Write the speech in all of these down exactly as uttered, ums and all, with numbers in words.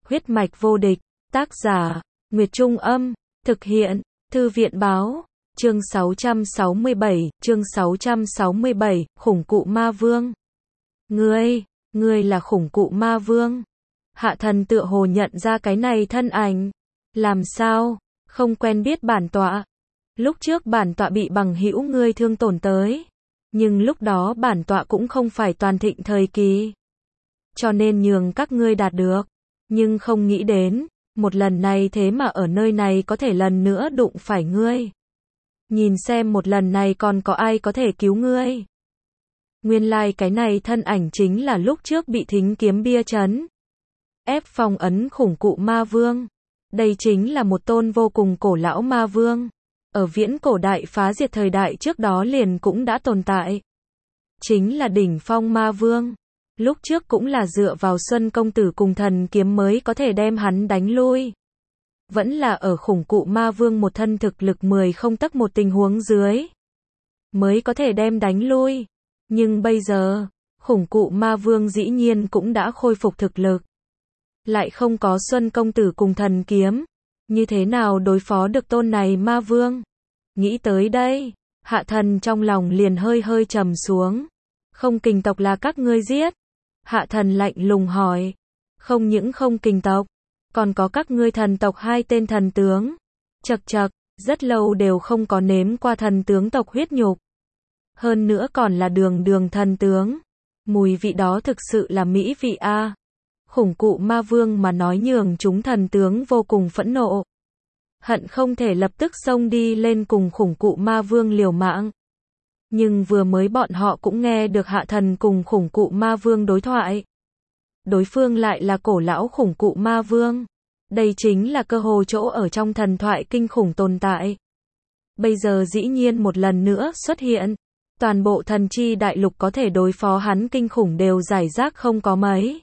Huyết mạch vô địch, tác giả, Nguyệt Trung Âm, thực hiện, Thư viện Báo, chương sáu trăm sáu mươi bảy, chương sáu trăm sáu mươi bảy, khủng cụ ma vương. Ngươi, ngươi là khủng cụ ma vương. Hạ thần tựa hồ nhận ra cái này thân ảnh. Làm sao, không quen biết bản tọa. Lúc trước bản tọa bị bằng hữu ngươi thương tổn tới. Nhưng lúc đó bản tọa cũng không phải toàn thịnh thời kỳ. Cho nên nhường các ngươi đạt được. Nhưng không nghĩ đến, một lần này thế mà ở nơi này có thể lần nữa đụng phải ngươi. Nhìn xem một lần này còn có ai có thể cứu ngươi. Nguyên lai like cái này thân ảnh chính là lúc trước bị thính kiếm bia chấn. Ép phong ấn khủng cụ ma vương. Đây chính là một tôn vô cùng cổ lão ma vương. Ở viễn cổ đại phá diệt thời đại trước đó liền cũng đã tồn tại. Chính là đỉnh phong ma vương. Lúc trước cũng là dựa vào Xuân công tử cùng thần kiếm mới có thể đem hắn đánh lui. Vẫn là ở khủng cụ ma vương một thân thực lực mười không tấc một tình huống dưới. Mới có thể đem đánh lui. Nhưng bây giờ, khủng cụ ma vương dĩ nhiên cũng đã khôi phục thực lực. Lại không có Xuân công tử cùng thần kiếm. Như thế nào đối phó được tôn này ma vương? Nghĩ tới đây, hạ thần trong lòng liền hơi hơi trầm xuống. Không kình tộc là các ngươi giết. Hạ thần lạnh lùng hỏi. Không những không kình tộc, còn có các ngươi thần tộc hai tên thần tướng. Chậc chậc, rất lâu đều không có nếm qua thần tướng tộc huyết nhục. Hơn nữa còn là đường đường thần tướng. Mùi vị đó thực sự là mỹ vị a. Khủng cụ ma vương mà nói nhường chúng thần tướng vô cùng phẫn nộ. Hận không thể lập tức xông đi lên cùng khủng cụ ma vương liều mạng. Nhưng vừa mới bọn họ cũng nghe được hạ thần cùng khủng cụ ma vương đối thoại. Đối phương lại là cổ lão khủng cụ ma vương. Đây chính là cơ hồ chỗ ở trong thần thoại kinh khủng tồn tại. Bây giờ dĩ nhiên một lần nữa xuất hiện. Toàn bộ thần chi đại lục có thể đối phó hắn kinh khủng đều giải rác không có mấy.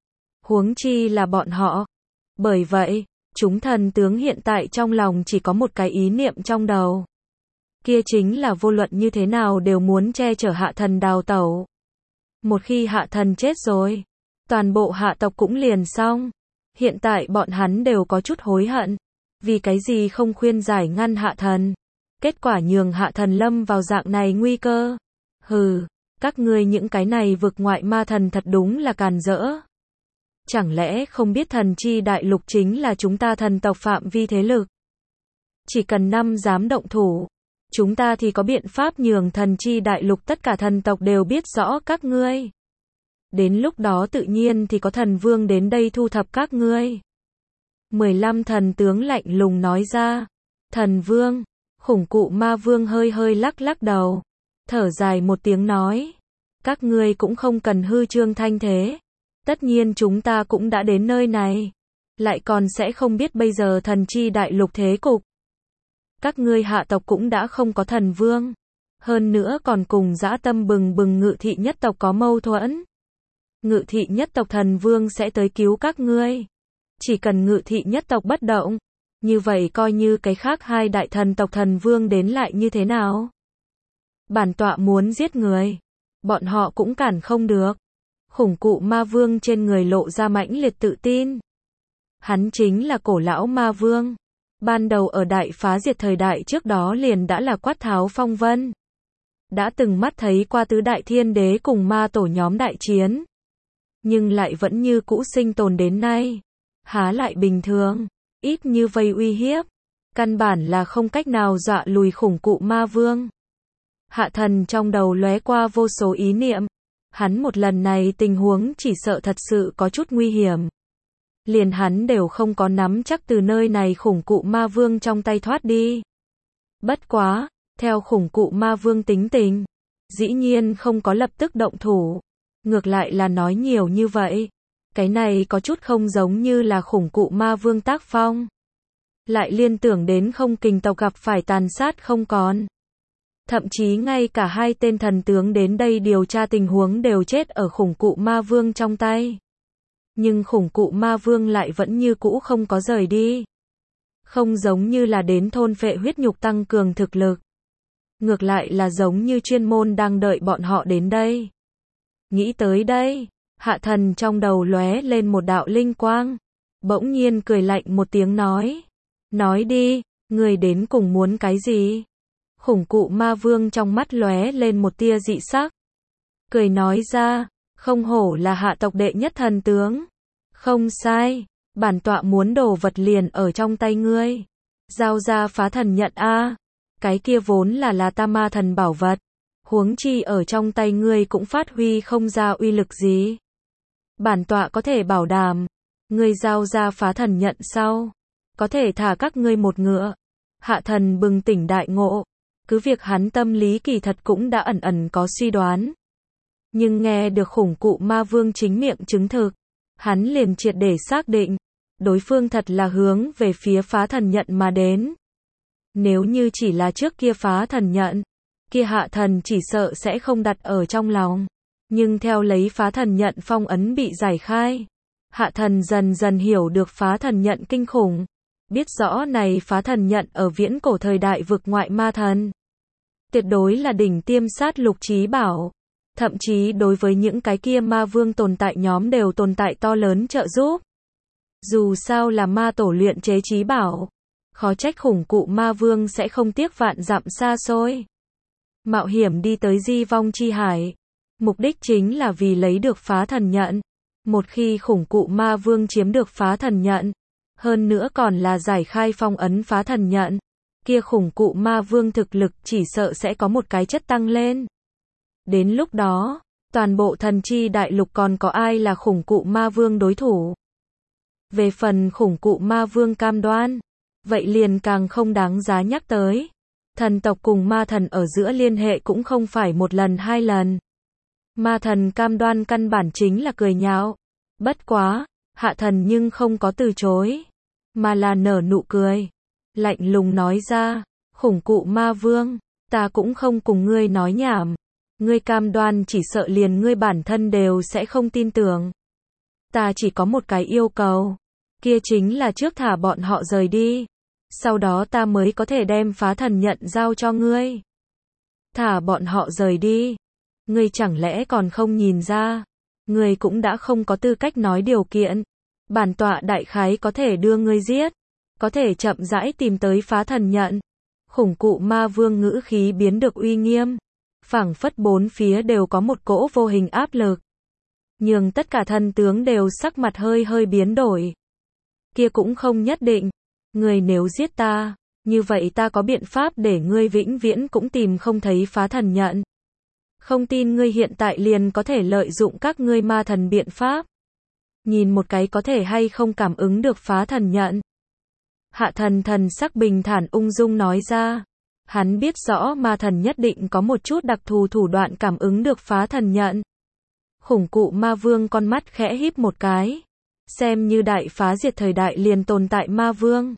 Huống chi là bọn họ. Bởi vậy, chúng thần tướng hiện tại trong lòng chỉ có một cái ý niệm trong đầu. Kia chính là vô luận như thế nào đều muốn che chở hạ thần đào tẩu. Một khi hạ thần chết rồi, toàn bộ hạ tộc cũng liền xong. Hiện tại bọn hắn đều có chút hối hận. Vì cái gì không khuyên giải ngăn hạ thần. Kết quả nhường hạ thần lâm vào dạng này nguy cơ. Hừ, các ngươi những cái này vực ngoại ma thần thật đúng là càn rỡ. Chẳng lẽ không biết thần chi đại lục chính là chúng ta thần tộc phạm vi thế lực. Chỉ cần năm dám động thủ. Chúng ta thì có biện pháp nhường thần chi đại lục tất cả thần tộc đều biết rõ các ngươi. Đến lúc đó tự nhiên thì có thần vương đến đây thu thập các ngươi. mười lăm thần tướng lạnh lùng nói ra. Thần vương, khủng cụ ma vương hơi hơi lắc lắc đầu. Thở dài một tiếng nói. Các ngươi cũng không cần hư trương thanh thế. Tất nhiên chúng ta cũng đã đến nơi này. Lại còn sẽ không biết bây giờ thần chi đại lục thế cục. Các ngươi hạ tộc cũng đã không có thần vương. Hơn nữa còn cùng dã tâm bừng bừng ngự thị nhất tộc có mâu thuẫn. Ngự thị nhất tộc thần vương sẽ tới cứu các ngươi. Chỉ cần ngự thị nhất tộc bất động. Như vậy coi như cái khác hai đại thần tộc thần vương đến lại như thế nào? Bản tọa muốn giết người. Bọn họ cũng cản không được. Khủng cụ ma vương trên người lộ ra mãnh liệt tự tin. Hắn chính là cổ lão ma vương. Ban đầu ở đại phá diệt thời đại trước đó liền đã là quát tháo phong vân. Đã từng mắt thấy qua tứ đại thiên đế cùng ma tổ nhóm đại chiến. Nhưng lại vẫn như cũ sinh tồn đến nay. Há lại bình thường. Ít như vây uy hiếp. Căn bản là không cách nào dọa lùi khủng cụ ma vương. Hạ thần trong đầu lóe qua vô số ý niệm. Hắn một lần này tình huống chỉ sợ thật sự có chút nguy hiểm. Liền hắn đều không có nắm chắc từ nơi này khủng cụ ma vương trong tay thoát đi. Bất quá, theo khủng cụ ma vương tính tình, dĩ nhiên không có lập tức động thủ. Ngược lại là nói nhiều như vậy. Cái này có chút không giống như là khủng cụ ma vương tác phong. Lại liên tưởng đến không kình tộc gặp phải tàn sát không còn. Thậm chí ngay cả hai tên thần tướng đến đây điều tra tình huống đều chết ở khủng cụ ma vương trong tay. Nhưng khủng cụ ma vương lại vẫn như cũ không có rời đi. Không giống như là đến thôn phệ huyết nhục tăng cường thực lực. Ngược lại là giống như chuyên môn đang đợi bọn họ đến đây. Nghĩ tới đây, hạ thần trong đầu lóe lên một đạo linh quang. bỗng nhiên cười lạnh một tiếng nói. Nói đi, người đến cùng muốn cái gì? Khủng cụ ma vương trong mắt lóe lên một tia dị sắc. Cười nói ra, không hổ là hạ tộc đệ nhất thần tướng. Không sai, bản tọa muốn đồ vật liền ở trong tay ngươi. Giao ra phá thần nhận a. Cái kia vốn là là ta ma thần bảo vật. Huống chi ở trong tay ngươi cũng phát huy không ra uy lực gì. Bản tọa có thể bảo đảm, ngươi giao ra phá thần nhận sau, có thể thả các ngươi một ngựa. Hạ thần bừng tỉnh đại ngộ, cứ việc hắn tâm lý kỳ thật cũng đã ẩn ẩn có suy đoán. Nhưng nghe được khủng cụ ma vương chính miệng chứng thực, hắn liền triệt để xác định, đối phương thật là hướng về phía phá thần nhận mà đến. Nếu như chỉ là trước kia phá thần nhận, kia hạ thần chỉ sợ sẽ không đặt ở trong lòng. Nhưng theo lấy phá thần nhận phong ấn bị giải khai, hạ thần dần dần hiểu được phá thần nhận kinh khủng. Biết rõ này phá thần nhận ở viễn cổ thời đại vực ngoại ma thần. Tuyệt đối là đỉnh tiêm sát lục chí bảo. Thậm chí đối với những cái kia ma vương tồn tại nhóm đều tồn tại to lớn trợ giúp. Dù sao là ma tổ luyện chế chí bảo, khó trách khủng cụ ma vương sẽ không tiếc vạn dặm xa xôi. Mạo hiểm đi tới di vong chi hải. Mục đích chính là vì lấy được phá thần nhận. Một khi khủng cụ ma vương chiếm được phá thần nhận, hơn nữa còn là giải khai phong ấn phá thần nhận, kia khủng cụ ma vương thực lực chỉ sợ sẽ có một cái chất tăng lên. Đến lúc đó, toàn bộ thần chi đại lục còn có ai là khủng cụ ma vương đối thủ. Về phần khủng cụ ma vương cam đoan, vậy liền càng không đáng giá nhắc tới. Thần tộc cùng ma thần ở giữa liên hệ cũng không phải một lần hai lần. Ma thần cam đoan căn bản chính là cười nhạo. Bất quá, hạ thần nhưng không có từ chối, mà là nở nụ cười. Lạnh lùng nói ra, khủng cụ ma vương, ta cũng không cùng ngươi nói nhảm. Ngươi cam đoan chỉ sợ liền ngươi bản thân đều sẽ không tin tưởng. Ta chỉ có một cái yêu cầu, kia chính là trước thả bọn họ rời đi. Sau đó ta mới có thể đem phá thần nhận giao cho ngươi. Thả bọn họ rời đi. Ngươi chẳng lẽ còn không nhìn ra, ngươi cũng đã không có tư cách nói điều kiện. Bản tọa đại khái có thể đưa ngươi giết, có thể chậm rãi tìm tới phá thần nhận. Khủng cụ ma vương ngữ khí biến được uy nghiêm, phảng phất bốn phía đều có một cỗ vô hình áp lực, nhường tất cả thần tướng đều sắc mặt hơi hơi biến đổi. Kia cũng không nhất định, ngươi nếu giết ta, như vậy ta có biện pháp để ngươi vĩnh viễn cũng tìm không thấy phá thần nhận. Không tin ngươi hiện tại liền có thể lợi dụng các ngươi ma thần biện pháp. Nhìn một cái có thể hay không cảm ứng được phá thần nhận. Hạ thần thần sắc bình thản ung dung nói ra. Hắn biết rõ ma thần nhất định có một chút đặc thù thủ đoạn cảm ứng được phá thần nhận. Khủng cụ ma vương con mắt khẽ híp một cái. Xem như đại phá diệt thời đại liền tồn tại ma vương.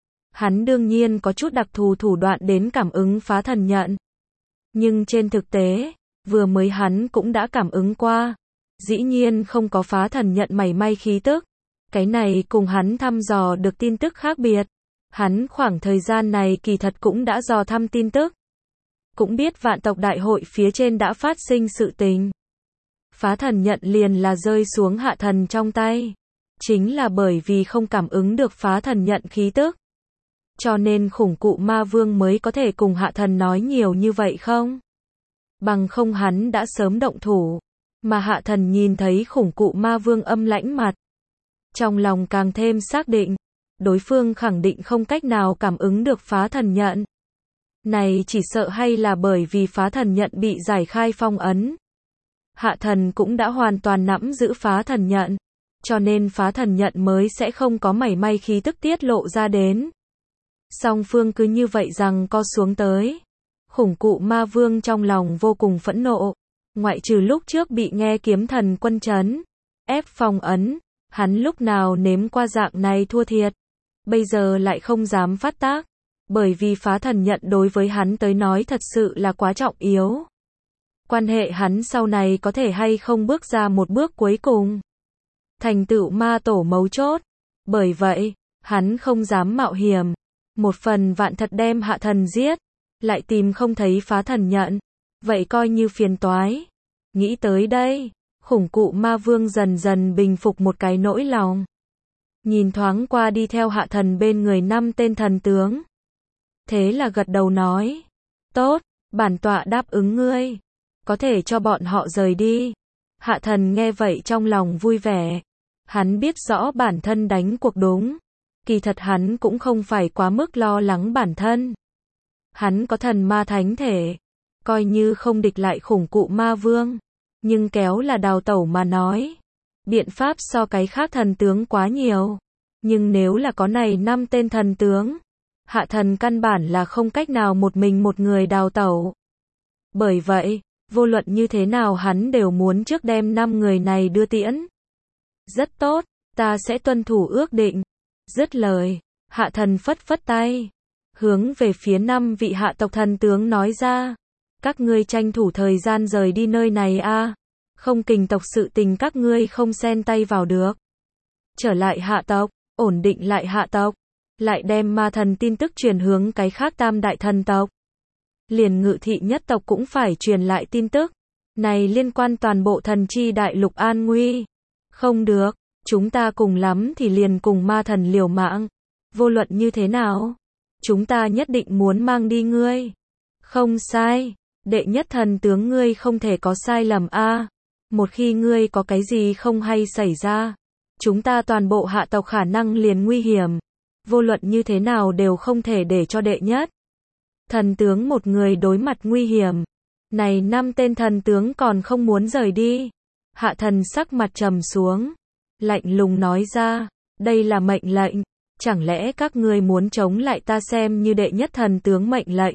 Hắn đương nhiên có chút đặc thù thủ đoạn đến cảm ứng phá thần nhận. Nhưng trên thực tế, vừa mới hắn cũng đã cảm ứng qua. Dĩ nhiên không có phá thần nhận mảy may khí tức. Cái này cùng hắn thăm dò được tin tức khác biệt. Hắn khoảng thời gian này kỳ thật cũng đã dò thăm tin tức. Cũng biết vạn tộc đại hội phía trên đã phát sinh sự tình. Phá thần nhận liền là rơi xuống hạ thần trong tay. Chính là bởi vì không cảm ứng được phá thần nhận khí tức. Cho nên khủng cụ ma vương mới có thể cùng hạ thần nói nhiều như vậy không? Bằng không hắn đã sớm động thủ. Mà hạ thần nhìn thấy khủng cụ ma vương âm lãnh mặt. Trong lòng càng thêm xác định. Đối phương khẳng định không cách nào cảm ứng được phá thần nhận. Này chỉ sợ hay là bởi vì phá thần nhận bị giải khai phong ấn. Hạ thần cũng đã hoàn toàn nắm giữ phá thần nhận. Cho nên phá thần nhận mới sẽ không có mảy may khí tức tiết lộ ra đến. Song phương cứ như vậy rằng co xuống tới. Khủng cụ ma vương trong lòng vô cùng phẫn nộ. Ngoại trừ lúc trước bị nghe kiếm thần quân trấn ép phong ấn, hắn lúc nào nếm qua dạng này thua thiệt. Bây giờ lại không dám phát tác. Bởi vì phá thần nhận đối với hắn tới nói thật sự là quá trọng yếu. Quan hệ hắn sau này có thể hay không bước ra một bước cuối cùng. Thành tựu ma tổ mấu chốt. Bởi vậy, hắn không dám mạo hiểm. Một phần vạn thật đem hạ thần giết. Lại tìm không thấy phá thần nhận. Vậy coi như phiền toái. Nghĩ tới đây, khủng cụ ma vương dần dần bình phục một cái nỗi lòng. nhìn thoáng qua đi theo hạ thần bên người năm tên thần tướng. Thế là gật đầu nói, tốt, bản tọa đáp ứng ngươi, có thể cho bọn họ rời đi. Hạ thần nghe vậy trong lòng vui vẻ, hắn biết rõ bản thân đánh cuộc đúng, kỳ thật hắn cũng không phải quá mức lo lắng bản thân. Hắn có thần ma thánh thể, coi như không địch lại khủng cụ ma vương, nhưng kéo là đào tẩu mà nói, biện pháp so cái khác thần tướng quá nhiều, nhưng nếu là có này năm tên thần tướng, hạ thần căn bản là không cách nào một mình một người đào tẩu. Bởi vậy, vô luận như thế nào hắn đều muốn trước đem năm người này đưa tiễn. Rất tốt, ta sẽ tuân thủ ước định. Dứt lời, hạ thần phất phất tay, hướng về phía năm vị hạ tộc thần tướng nói ra, các ngươi tranh thủ thời gian rời đi nơi này a, không kình tộc sự tình các ngươi không xen tay vào được. Trở lại hạ tộc, ổn định lại hạ tộc, lại đem ma thần tin tức truyền hướng cái khác tam đại thần tộc. Liền Ngự thị nhất tộc cũng phải truyền lại tin tức, này liên quan toàn bộ thần chi đại lục an nguy. Không được, chúng ta cùng lắm thì liền cùng ma thần liều mạng, vô luận như thế nào, chúng ta nhất định muốn mang đi ngươi. Không sai, đệ nhất thần tướng ngươi không thể có sai lầm a. Một khi ngươi có cái gì không hay xảy ra, chúng ta toàn bộ hạ tộc khả năng liền nguy hiểm, vô luận như thế nào đều không thể để cho đệ nhất thần tướng một người đối mặt nguy hiểm. Này năm tên thần tướng còn không muốn rời đi. Hạ thần sắc mặt trầm xuống, lạnh lùng nói ra, đây là mệnh lệnh, chẳng lẽ các ngươi muốn chống lại ta xem như đệ nhất thần tướng mệnh lệnh.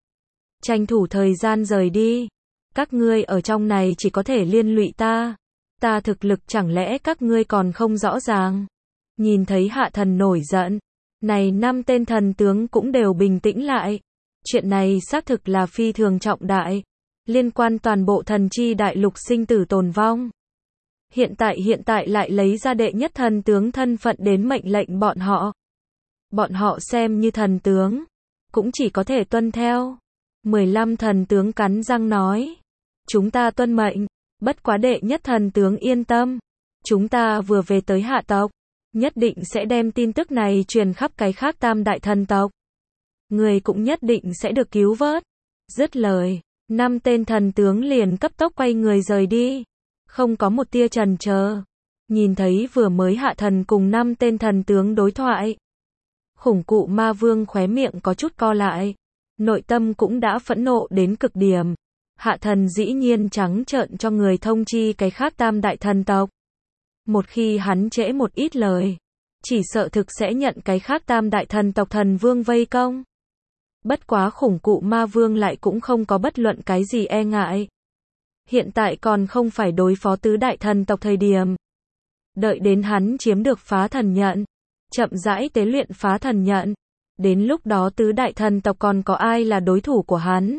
Tranh thủ thời gian rời đi, các ngươi ở trong này chỉ có thể liên lụy ta, ta thực lực chẳng lẽ các ngươi còn không rõ ràng. Nhìn thấy hạ thần nổi giận, này năm tên thần tướng cũng đều bình tĩnh lại. Chuyện này xác thực là phi thường trọng đại, liên quan toàn bộ thần chi đại lục sinh tử tồn vong. Hiện tại hiện tại lại lấy ra đệ nhất thần tướng thân phận đến mệnh lệnh bọn họ. Bọn họ xem như thần tướng, cũng chỉ có thể tuân theo. mười lăm thần tướng cắn răng nói, chúng ta tuân mệnh, bất quá đệ nhất thần tướng yên tâm, chúng ta vừa về tới hạ tộc, nhất định sẽ đem tin tức này truyền khắp cái khác tam đại thần tộc. Người cũng nhất định sẽ được cứu vớt. Dứt lời, năm tên thần tướng liền cấp tốc quay người rời đi, không có một tia chần chờ. Nhìn thấy vừa mới hạ thần cùng năm tên thần tướng đối thoại, khủng cụ ma vương khóe miệng có chút co lại, nội tâm cũng đã phẫn nộ đến cực điểm. Hạ thần dĩ nhiên trắng trợn cho người thông chi cái khác tam đại thần tộc. Một khi hắn trễ một ít lời, chỉ sợ thực sẽ nhận cái khác tam đại thần tộc thần vương vây công. Bất quá khủng cụ ma vương lại cũng không có bất luận cái gì e ngại. Hiện tại còn không phải đối phó tứ đại thần tộc thời điểm. Đợi đến hắn chiếm được phá thần nhận, chậm rãi tế luyện phá thần nhận, đến lúc đó tứ đại thần tộc còn có ai là đối thủ của hắn.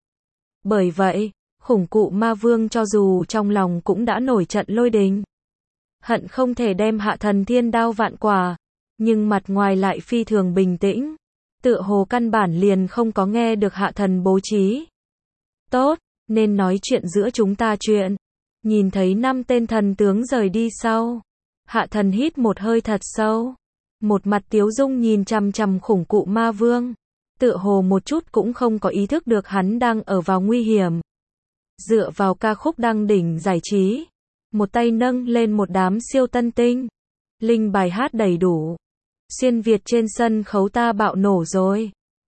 Bởi vậy, khủng cụ ma vương cho dù trong lòng cũng đã nổi trận lôi đình, hận không thể đem hạ thần thiên đao vạn quả, nhưng mặt ngoài lại phi thường bình tĩnh, tựa hồ căn bản liền không có nghe được hạ thần bố trí. Tốt, nên nói chuyện giữa chúng ta chuyện. Nhìn thấy năm tên thần tướng rời đi sau, hạ thần hít một hơi thật sâu, một mặt tiếu dung nhìn chằm chằm khủng cụ ma vương, tựa hồ một chút cũng không có ý thức được hắn đang ở vào nguy hiểm. Dựa vào ca khúc đăng đỉnh giải trí, một tay nâng lên một đám siêu tân tinh, linh bài hát đầy đủ, xuyên Việt trên sân khấu ta bạo nổ rồi.